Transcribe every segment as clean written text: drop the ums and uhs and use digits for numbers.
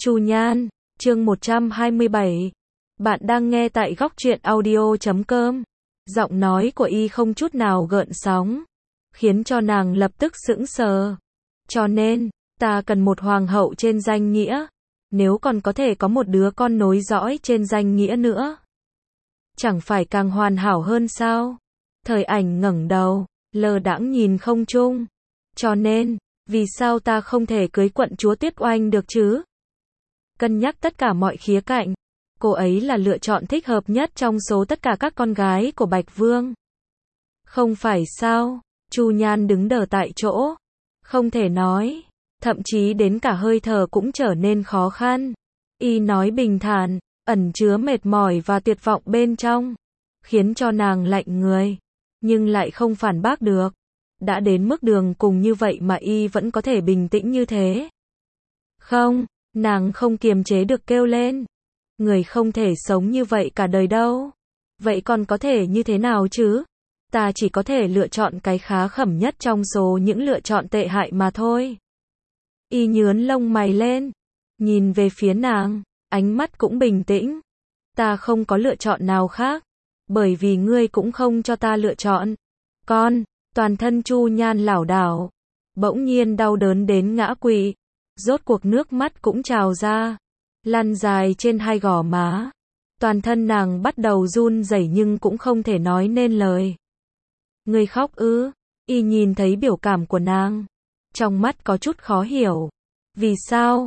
Chu Nhan, chương 127. Bạn đang nghe tại góc truyện audio.com. Giọng nói của y không chút nào gợn sóng, khiến cho nàng lập tức sững sờ. Cho nên, ta cần một hoàng hậu trên danh nghĩa, nếu còn có thể có một đứa con nối dõi trên danh nghĩa nữa, chẳng phải càng hoàn hảo hơn sao? Thời Ảnh ngẩng đầu, lơ đãng nhìn không trung. Cho nên, vì sao ta không thể cưới quận chúa Tuyết Oanh được chứ? Cân nhắc tất cả mọi khía cạnh, cô ấy là lựa chọn thích hợp nhất trong số tất cả các con gái của Bạch Vương. Không phải sao? Chu Nhan đứng đờ tại chỗ, không thể nói, thậm chí đến cả hơi thở cũng trở nên khó khăn. Y nói bình thản, ẩn chứa mệt mỏi và tuyệt vọng bên trong, khiến cho nàng lạnh người, nhưng lại không phản bác được. Đã đến mức đường cùng như vậy mà y vẫn có thể bình tĩnh như thế. Không, nàng không kiềm chế được kêu lên. Người không thể sống như vậy cả đời đâu. Vậy còn có thể như thế nào chứ? Ta chỉ có thể lựa chọn cái khá khẩm nhất trong số những lựa chọn tệ hại mà thôi. Y nhướn lông mày lên, nhìn về phía nàng, ánh mắt cũng bình tĩnh. Ta không có lựa chọn nào khác, bởi vì ngươi cũng không cho ta lựa chọn. Toàn thân Chu Nhan lảo đảo, bỗng nhiên đau đớn đến ngã quỵ, rốt cuộc nước mắt cũng trào ra, lăn dài trên hai gò má. Toàn thân nàng bắt đầu run rẩy nhưng cũng không thể nói nên lời. Ngươi khóc ư? Y nhìn thấy biểu cảm của nàng, trong mắt có chút khó hiểu. Vì sao?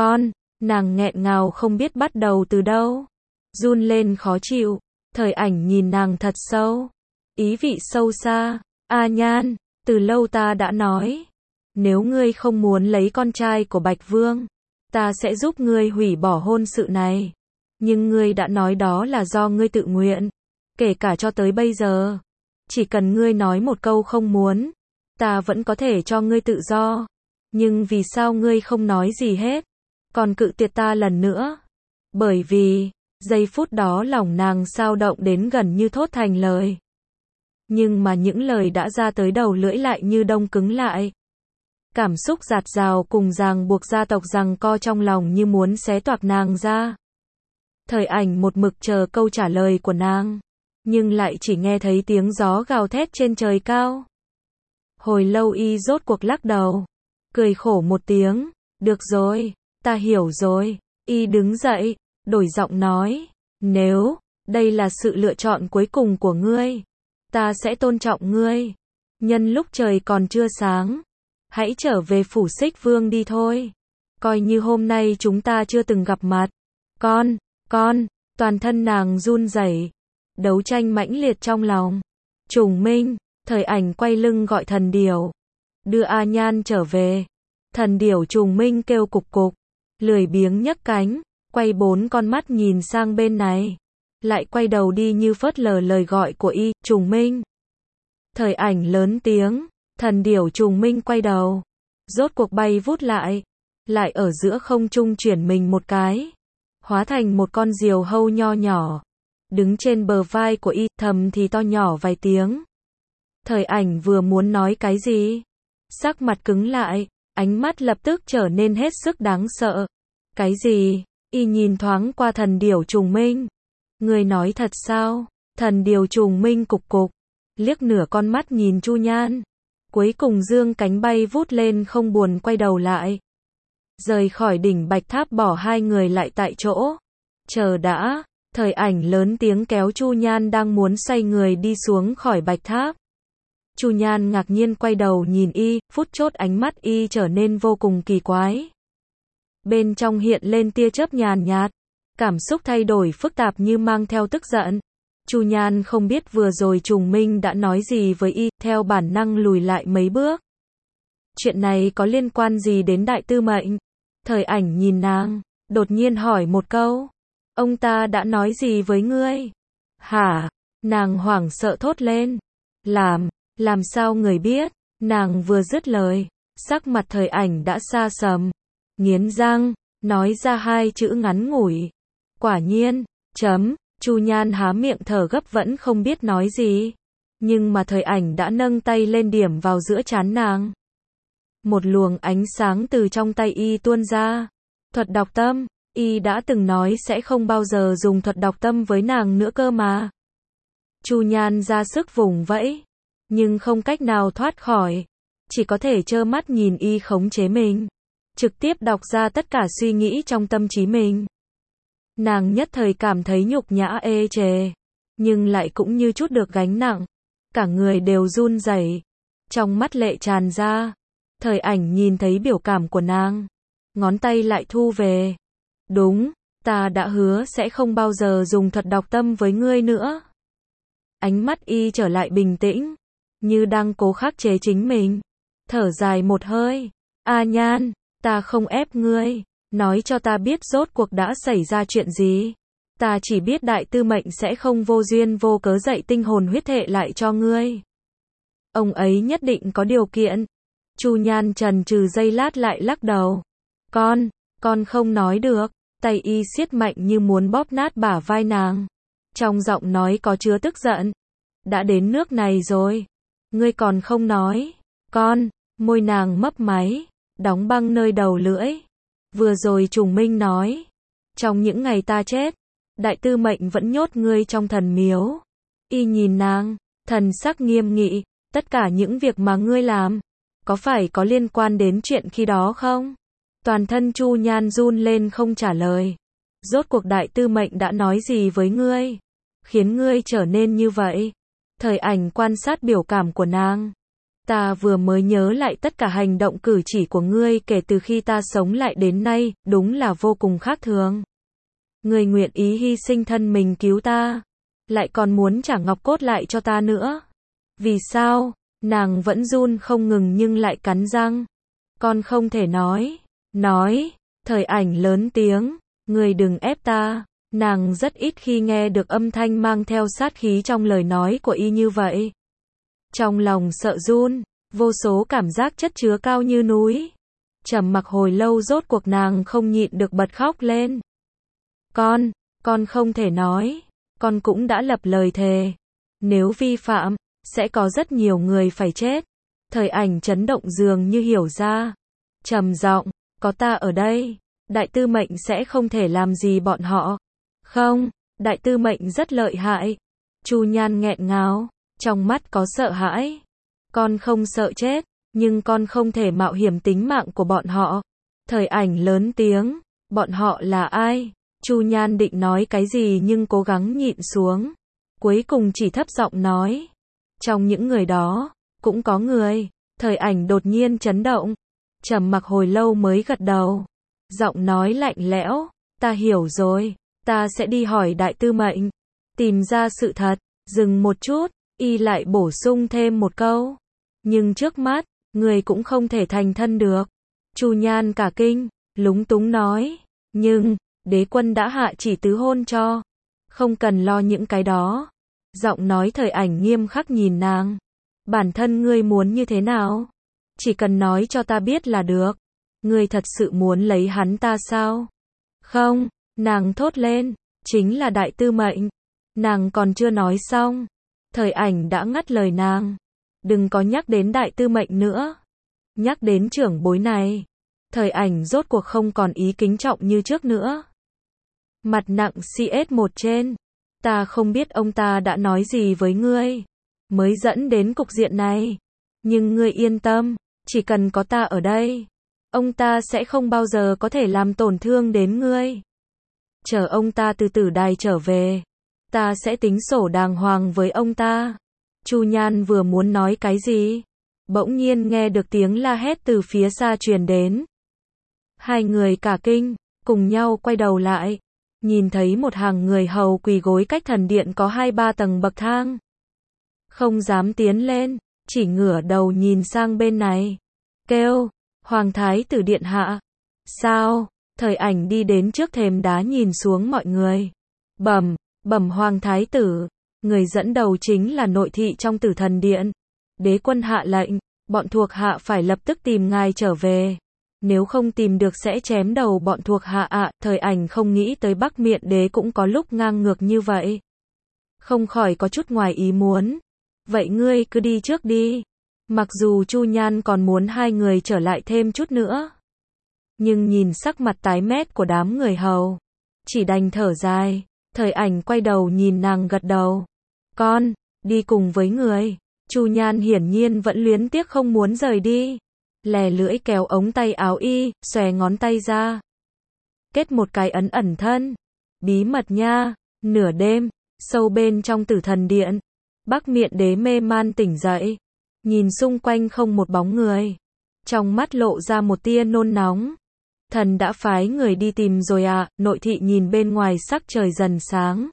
Nàng nghẹn ngào không biết bắt đầu từ đâu, run lên khó chịu. Thời Ảnh nhìn nàng thật sâu, ý vị sâu xa. A Nhan, từ lâu ta đã nói, nếu ngươi không muốn lấy con trai của Bạch Vương, ta sẽ giúp ngươi hủy bỏ hôn sự này. Nhưng ngươi đã nói đó là do ngươi tự nguyện. Kể cả cho tới bây giờ, chỉ cần ngươi nói một câu không muốn, ta vẫn có thể cho ngươi tự do. Nhưng vì sao ngươi không nói gì hết, còn cự tuyệt ta lần nữa? Bởi vì, giây phút đó lòng nàng xao động đến gần như thốt thành lời. Nhưng mà những lời đã ra tới đầu lưỡi lại như đông cứng lại. Cảm xúc dạt dào cùng ràng buộc gia tộc giằng co trong lòng như muốn xé toạc nàng ra. Thời Ảnh một mực chờ câu trả lời của nàng, nhưng lại chỉ nghe thấy tiếng gió gào thét trên trời cao. Hồi lâu y rốt cuộc lắc đầu, cười khổ một tiếng. Được rồi, ta hiểu rồi. Y đứng dậy, đổi giọng nói, nếu đây là sự lựa chọn cuối cùng của ngươi, ta sẽ tôn trọng ngươi. Nhân lúc trời còn chưa sáng, hãy trở về phủ Xích Vương đi thôi. Coi như hôm nay chúng ta chưa từng gặp mặt. Toàn thân nàng run rẩy, đấu tranh mãnh liệt trong lòng. Trùng Minh, Thời Ảnh quay lưng gọi thần điểu, đưa A Nhan trở về. Thần điểu Trùng Minh kêu cục cục, lười biếng nhấc cánh, quay bốn con mắt nhìn sang bên này, lại quay đầu đi như phớt lờ lời gọi của y. Trùng Minh. Thời Ảnh lớn tiếng, thần điểu Trùng Minh quay đầu, rốt cuộc bay vút lại ở giữa không trung chuyển mình một cái, hóa thành một con diều hâu nho nhỏ, đứng trên bờ vai của y, thầm thì to nhỏ vài tiếng. Thời Ảnh vừa muốn nói cái gì, sắc mặt cứng lại, ánh mắt lập tức trở nên hết sức đáng sợ. Cái gì? Y nhìn thoáng qua thần điểu Trùng Minh. Người nói thật sao? Thần điểu Trùng Minh cục cục, liếc nửa con mắt nhìn Chu Nhan, cuối cùng dương cánh bay vút lên không buồn quay đầu lại, rời khỏi đỉnh Bạch Tháp bỏ hai người lại tại chỗ. Chờ đã, Thời Ảnh lớn tiếng kéo Chu Nhan đang muốn xoay người đi xuống khỏi Bạch Tháp. Chu Nhan ngạc nhiên quay đầu nhìn y, phút chốc ánh mắt y trở nên vô cùng kỳ quái. Bên trong hiện lên tia chớp nhàn nhạt, cảm xúc thay đổi phức tạp như mang theo tức giận. Chu Nhan không biết vừa rồi Trùng Minh đã nói gì với y, theo bản năng lùi lại mấy bước. Chuyện này có liên quan gì đến đại tư mệnh? Thời Ảnh nhìn nàng, đột nhiên hỏi một câu. Ông ta đã nói gì với ngươi? Hả? Nàng hoảng sợ thốt lên. Làm sao người biết? Nàng vừa dứt lời, sắc mặt Thời Ảnh đã xa sầm, nghiến răng, nói ra hai chữ ngắn ngủi. Quả nhiên. Chu Nhan há miệng thở gấp vẫn không biết nói gì. Nhưng mà Thời Ảnh đã nâng tay lên điểm vào giữa trán nàng. Một luồng ánh sáng từ trong tay y tuôn ra, Thuật đọc tâm, y đã từng nói sẽ không bao giờ dùng thuật đọc tâm với nàng nữa cơ mà. Chu Nhan ra sức vùng vẫy, nhưng không cách nào thoát khỏi, chỉ có thể trơ mắt nhìn y khống chế mình, trực tiếp đọc ra tất cả suy nghĩ trong tâm trí mình. Nàng nhất thời cảm thấy nhục nhã ê chề, nhưng lại cũng như chút được gánh nặng, cả người đều run rẩy, trong mắt lệ tràn ra. Thời Ảnh nhìn thấy biểu cảm của nàng, ngón tay lại thu về. Đúng, ta đã hứa sẽ không bao giờ dùng thuật đọc tâm với ngươi nữa. Ánh mắt y trở lại bình tĩnh, như đang cố khắc chế chính mình. Thở dài một hơi, A Nhan, ta không ép ngươi, nói cho ta biết rốt cuộc đã xảy ra chuyện gì. Ta chỉ biết Đại Tư Mệnh sẽ không vô duyên vô cớ dạy tinh hồn huyết hệ lại cho ngươi. Ông ấy nhất định có điều kiện. Chu Nhan chần chừ giây lát lại lắc đầu. Con không nói được. Tay y siết mạnh như muốn bóp nát bả vai nàng. Trong giọng nói có chứa tức giận. Đã đến nước này rồi, ngươi còn không nói. Môi nàng mấp máy, đóng băng nơi đầu lưỡi. Vừa rồi Trùng Minh nói, trong những ngày ta chết, Đại Tư Mệnh vẫn nhốt ngươi trong thần miếu. Y nhìn nàng, thần sắc nghiêm nghị, tất cả những việc mà ngươi làm, có phải có liên quan đến chuyện khi đó không? Toàn thân Chu Nhan run lên không trả lời. Rốt cuộc Đại Tư Mệnh đã nói gì với ngươi, khiến ngươi trở nên như vậy? Thời Ảnh quan sát biểu cảm của nàng. Ta vừa mới nhớ lại tất cả hành động cử chỉ của ngươi kể từ khi ta sống lại đến nay, đúng là vô cùng khác thường. Ngươi nguyện ý hy sinh thân mình cứu ta, lại còn muốn trả ngọc cốt lại cho ta nữa. Vì sao? Nàng vẫn run không ngừng nhưng lại cắn răng. Con không thể nói. Thời Ảnh lớn tiếng, ngươi đừng ép ta. Nàng rất ít khi nghe được âm thanh mang theo sát khí trong lời nói của y như vậy. Trong lòng sợ run, vô số cảm giác chất chứa cao như núi. Trầm mặc hồi lâu rốt cuộc nàng không nhịn được bật khóc lên. Con không thể nói. Con cũng đã lập lời thề. Nếu vi phạm, sẽ có rất nhiều người phải chết. Thời Ảnh chấn động dường như hiểu ra. Trầm giọng, có ta ở đây, Đại Tư Mệnh sẽ không thể làm gì bọn họ. Không, Đại Tư Mệnh rất lợi hại. Chu Nhan nghẹn ngào, trong mắt có sợ hãi. Con không sợ chết, nhưng con không thể mạo hiểm tính mạng của bọn họ. Thời Ảnh lớn tiếng, bọn họ là ai? Chu Nhan định nói cái gì nhưng cố gắng nhịn xuống. Cuối cùng chỉ thấp giọng nói. Trong những người đó, cũng có người. Thời Ảnh đột nhiên chấn động. Trầm mặc hồi lâu mới gật đầu. Giọng nói lạnh lẽo, ta hiểu rồi. Ta sẽ đi hỏi Đại Tư Mệnh, tìm ra sự thật. Dừng một chút, y lại bổ sung thêm một câu. Nhưng trước mắt, người cũng không thể thành thân được. Chu Nhan cả kinh, lúng túng nói. Nhưng, đế quân đã hạ chỉ tứ hôn cho. Không cần lo những cái đó. Giọng nói Thời Ảnh nghiêm khắc nhìn nàng. Bản thân ngươi muốn như thế nào? Chỉ cần nói cho ta biết là được. Ngươi thật sự muốn lấy hắn ta sao? Không, nàng thốt lên. Chính là Đại Tư Mệnh. Nàng còn chưa nói xong. Thời Ảnh đã ngắt lời nàng. Đừng có nhắc đến Đại Tư Mệnh nữa. Nhắc đến trưởng bối này. Thời Ảnh rốt cuộc không còn ý kính trọng như trước nữa. Mặt nặng CS1 trên. Ta không biết ông ta đã nói gì với ngươi, mới dẫn đến cục diện này. Nhưng ngươi yên tâm, chỉ cần có ta ở đây, ông ta sẽ không bao giờ có thể làm tổn thương đến ngươi. Chờ ông ta từ tử đài trở về, ta sẽ tính sổ đàng hoàng với ông ta. Chu Nhan vừa muốn nói cái gì, bỗng nhiên nghe được tiếng la hét từ phía xa truyền đến. Hai người cả kinh, cùng nhau quay đầu lại. Nhìn thấy một hàng người hầu quỳ gối cách thần điện có 2-3 tầng bậc thang. Không dám tiến lên, chỉ ngửa đầu nhìn sang bên này. Kêu, Hoàng Thái tử điện hạ. Sao? Thời Ảnh đi đến trước thềm đá nhìn xuống mọi người. Bẩm Hoàng Thái tử. Người dẫn đầu chính là nội thị trong Tử Thần Điện. Đế quân hạ lệnh, bọn thuộc hạ phải lập tức tìm ngài trở về. Nếu không tìm được sẽ chém đầu bọn thuộc hạ ạ. Thời Ảnh không nghĩ tới Bắc Miện Đế cũng có lúc ngang ngược như vậy. Không khỏi có chút ngoài ý muốn. Vậy ngươi cứ đi trước đi. Mặc dù Chu Nhan còn muốn hai người trở lại thêm chút nữa. nhưng nhìn sắc mặt tái mét của đám người hầu, chỉ đành thở dài. Thời Ảnh quay đầu nhìn nàng gật đầu. Con, đi cùng với người. Chu Nhan hiển nhiên vẫn luyến tiếc không muốn rời đi. Lè lưỡi kéo ống tay áo y, xòe ngón tay ra. Kết một cái ấn ẩn thân. Bí mật nha. Nửa đêm, sâu bên trong Tử Thần Điện, Bắc Miện Đế mê man tỉnh dậy, nhìn xung quanh không một bóng người, trong mắt lộ ra một tia nôn nóng. Thần đã phái người đi tìm rồi à? Nội thị nhìn bên ngoài sắc trời dần sáng,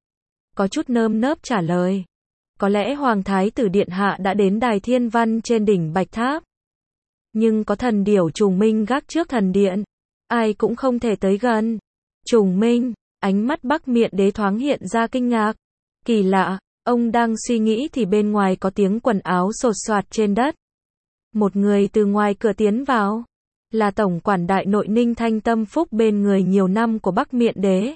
có chút nơm nớp trả lời. Có lẽ Hoàng Thái tử Điện Hạ đã đến đài thiên văn trên đỉnh Bạch Tháp. Nhưng có thần điểu Trùng Minh gác trước thần điện, ai cũng không thể tới gần. Trùng Minh, ánh mắt Bắc Miện Đế thoáng hiện ra kinh ngạc. Kỳ lạ, ông đang suy nghĩ thì bên ngoài có tiếng quần áo xột xoạt trên đất. Một người từ ngoài cửa tiến vào, là tổng quản đại nội Ninh Thanh Tâm Phúc bên người nhiều năm của Bắc Miện Đế.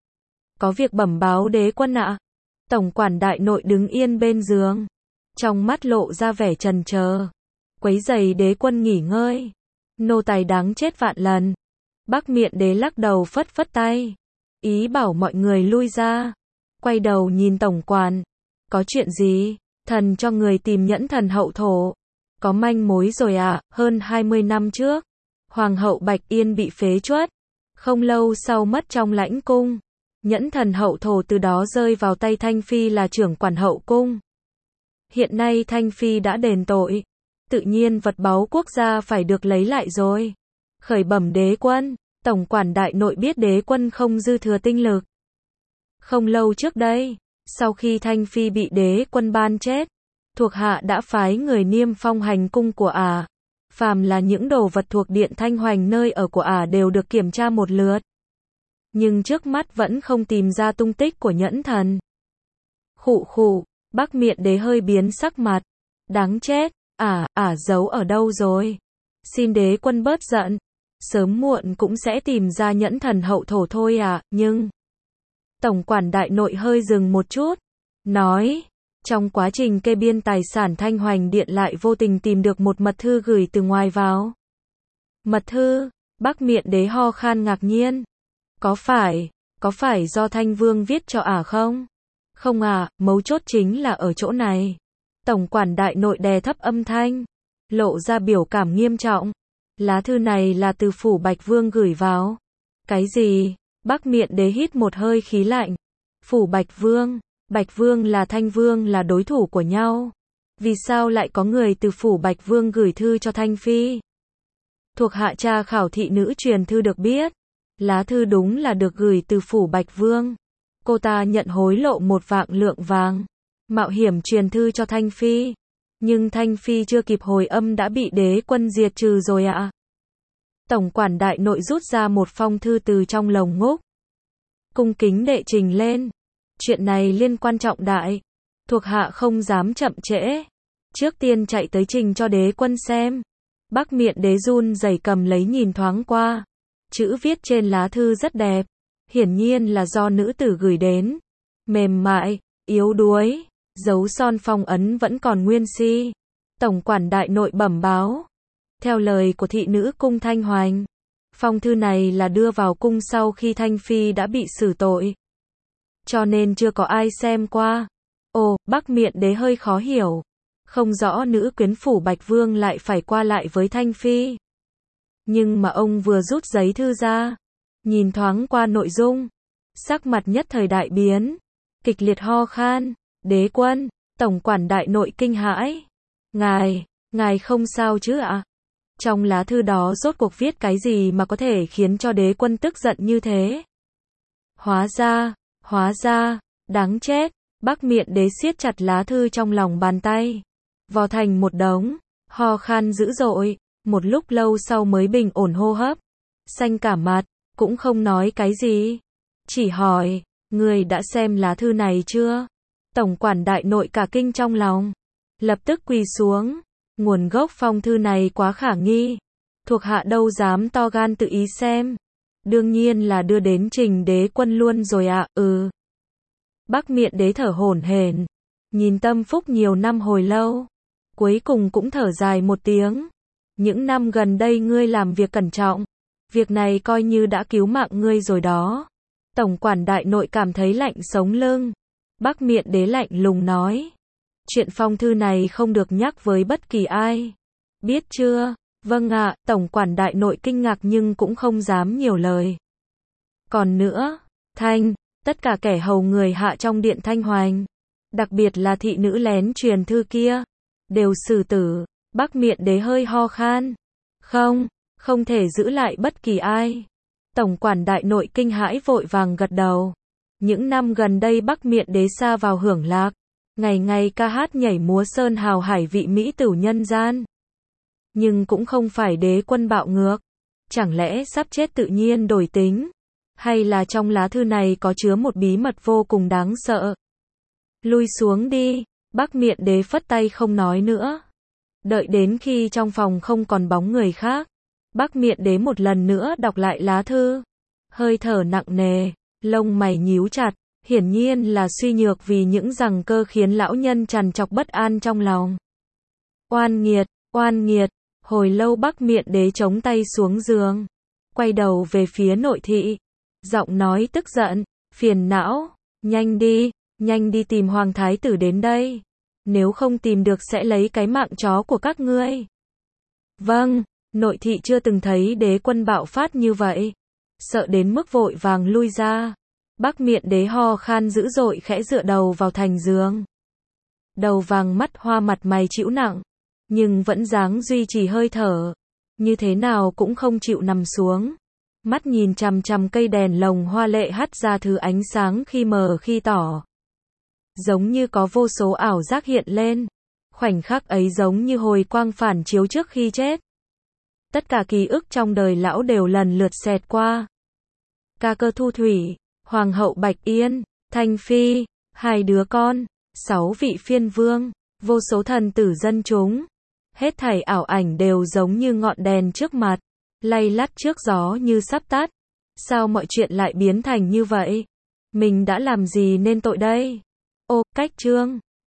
Có việc bẩm báo đế quân ạ. Tổng quản đại nội đứng yên bên giường, trong mắt lộ ra vẻ trần chờ. Quấy rầy đế quân nghỉ ngơi, nô tài đáng chết vạn lần. Bắc Miện Đế lắc đầu phất phất tay, ý bảo mọi người lui ra. Quay đầu nhìn tổng quản, có chuyện gì? Thần cho người tìm nhẫn thần hậu thổ. Có manh mối rồi ạ. Hơn 20 năm trước, Hoàng hậu Bạch Yên bị phế truất, không lâu sau mất trong lãnh cung. Nhẫn thần hậu thổ từ đó rơi vào tay Thanh Phi là trưởng quản hậu cung. Hiện nay Thanh Phi đã đền tội, tự nhiên vật báu quốc gia phải được lấy lại rồi. Khởi bẩm đế quân, tổng quản đại nội biết đế quân không dư thừa tinh lực. Không lâu trước đây, sau khi Thanh Phi bị đế quân ban chết, thuộc hạ đã phái người niêm phong hành cung của ả. Phàm là những đồ vật thuộc điện Thanh Hoành nơi ở của ả đều được kiểm tra một lượt. Nhưng trước mắt vẫn không tìm ra tung tích của nhẫn thần. Khụ khụ, Bắc Miện Đế hơi biến sắc mặt. Đáng chết, ả giấu ở đâu rồi? Xin đế quân bớt giận, sớm muộn cũng sẽ tìm ra nhẫn thần hậu thổ thôi à, nhưng... Tổng quản đại nội hơi dừng một chút, nói, trong quá trình kê biên tài sản Thanh Hoành Điện lại vô tình tìm được một mật thư gửi từ ngoài vào. Mật thư? Bắc Miện Đế ho khan ngạc nhiên. Có phải do Thanh Vương viết cho ả không? Không à, mấu chốt chính là ở chỗ này. Tổng quản đại nội đè thấp âm thanh, lộ ra biểu cảm nghiêm trọng. Lá thư này là từ phủ Bạch Vương gửi vào. Cái gì? Bắc Miện Đế hít một hơi khí lạnh. Phủ Bạch Vương là Thanh Vương là đối thủ của nhau. Vì sao lại có người từ phủ Bạch Vương gửi thư cho Thanh Phi? Thuộc hạ tra khảo thị nữ truyền thư được biết, lá thư đúng là được gửi từ phủ Bạch Vương. Cô ta nhận hối lộ 1 vạn lượng vàng, mạo hiểm truyền thư cho Thanh Phi. Nhưng Thanh Phi chưa kịp hồi âm đã bị đế quân diệt trừ rồi ạ. Tổng quản đại nội rút ra một phong thư từ trong lồng ngúc, cung kính đệ trình lên. Chuyện này liên quan trọng đại, thuộc hạ không dám chậm trễ, trước tiên chạy tới trình cho đế quân xem. Bắc Miện Đế run rẩy cầm lấy nhìn thoáng qua, chữ viết trên lá thư rất đẹp, hiển nhiên là do nữ tử gửi đến, mềm mại, yếu đuối, dấu son phong ấn vẫn còn nguyên si. Tổng quản đại nội bẩm báo, theo lời của thị nữ cung Thanh Hoành, phong thư này là đưa vào cung sau khi Thanh Phi đã bị xử tội, cho nên chưa có ai xem qua. Ồ, Bắc Miện Đế hơi khó hiểu, không rõ nữ quyến phủ Bạch Vương lại phải qua lại với Thanh Phi. Nhưng mà ông vừa rút giấy thư ra, nhìn thoáng qua nội dung, sắc mặt nhất thời đại biến, kịch liệt ho khan. Đế quân, tổng quản đại nội kinh hãi. Ngài không sao chứ ạ? Trong lá thư đó rốt cuộc viết cái gì mà có thể khiến cho đế quân tức giận như thế? Hóa ra, đáng chết. Bắc Miện Đế siết chặt lá thư trong lòng bàn tay, vò thành một đống, ho khan dữ dội, một lúc lâu sau mới bình ổn hô hấp, xanh cả mặt, cũng không nói cái gì, chỉ hỏi, người đã xem lá thư này chưa? Tổng quản đại nội cả kinh trong lòng, lập tức quỳ xuống. Nguồn gốc phong thư này quá khả nghi, thuộc hạ đâu dám to gan tự ý xem, đương nhiên là đưa đến trình đế quân luôn rồi ạ. Bắc Miện Đế thở hổn hển, nhìn Tâm Phúc nhiều năm hồi lâu, cuối cùng cũng thở dài một tiếng. Những năm gần đây ngươi làm việc cẩn trọng, Việc này coi như đã cứu mạng ngươi rồi đó. Tổng quản đại nội cảm thấy lạnh sống lưng. Bắc Miện Đế lạnh lùng nói. Chuyện phong thư này không được nhắc với bất kỳ ai. Biết chưa? Vâng ạ, tổng quản đại nội kinh ngạc nhưng cũng không dám nhiều lời. Còn nữa, tất cả kẻ hầu người hạ trong điện Thanh Hoành, đặc biệt là thị nữ lén truyền thư kia, đều xử tử. Bắc Miện Đế hơi ho khan. Không thể giữ lại bất kỳ ai. Tổng quản đại nội kinh hãi vội vàng gật đầu. Những năm gần đây Bắc Miện Đế sa vào hưởng lạc, ngày ngày ca hát nhảy múa sơn hào hải vị mỹ tửu nhân gian. Nhưng cũng không phải đế quân bạo ngược. Chẳng lẽ sắp chết tự nhiên đổi tính? Hay là trong lá thư này có chứa một bí mật vô cùng đáng sợ? Lui xuống đi. Bắc Miện Đế phất tay không nói nữa. Đợi đến khi trong phòng không còn bóng người khác, Bắc Miện Đế một lần nữa đọc lại lá thư. Hơi thở nặng nề, lông mày nhíu chặt, hiển nhiên là suy nhược vì những giằng cơ khiến lão nhân trằn trọc bất an trong lòng. Oan nghiệt, hồi lâu Bắc Miện Đế chống tay xuống giường, quay đầu về phía nội thị, giọng nói tức giận, phiền não, nhanh đi tìm hoàng thái tử đến đây, nếu không tìm được sẽ lấy cái mạng chó của các ngươi. Vâng. Nội thị chưa từng thấy đế quân bạo phát như vậy, sợ đến mức vội vàng lui ra. Bắc Miện Đế ho khan dữ dội khẽ dựa đầu vào thành giường. Đầu vàng mắt hoa mặt mày chịu nặng, nhưng vẫn dáng duy trì hơi thở, như thế nào cũng không chịu nằm xuống. Mắt nhìn chằm chằm cây đèn lồng hoa lệ hắt ra thứ ánh sáng khi mờ khi tỏ. Giống như có vô số ảo giác hiện lên. Khoảnh khắc ấy giống như hồi quang phản chiếu trước khi chết. Tất cả ký ức trong đời lão đều lần lượt xẹt qua. Ca cơ Thu Thủy, Hoàng hậu Bạch Yên, Thanh Phi, 2 đứa con, 6 vị phiên vương, vô số thần tử dân chúng. Hết thảy ảo ảnh đều giống như ngọn đèn trước mặt, lay lắt trước gió như sắp tắt. Sao mọi chuyện lại biến thành như vậy? Mình đã làm gì nên tội đây? Ô, cách chương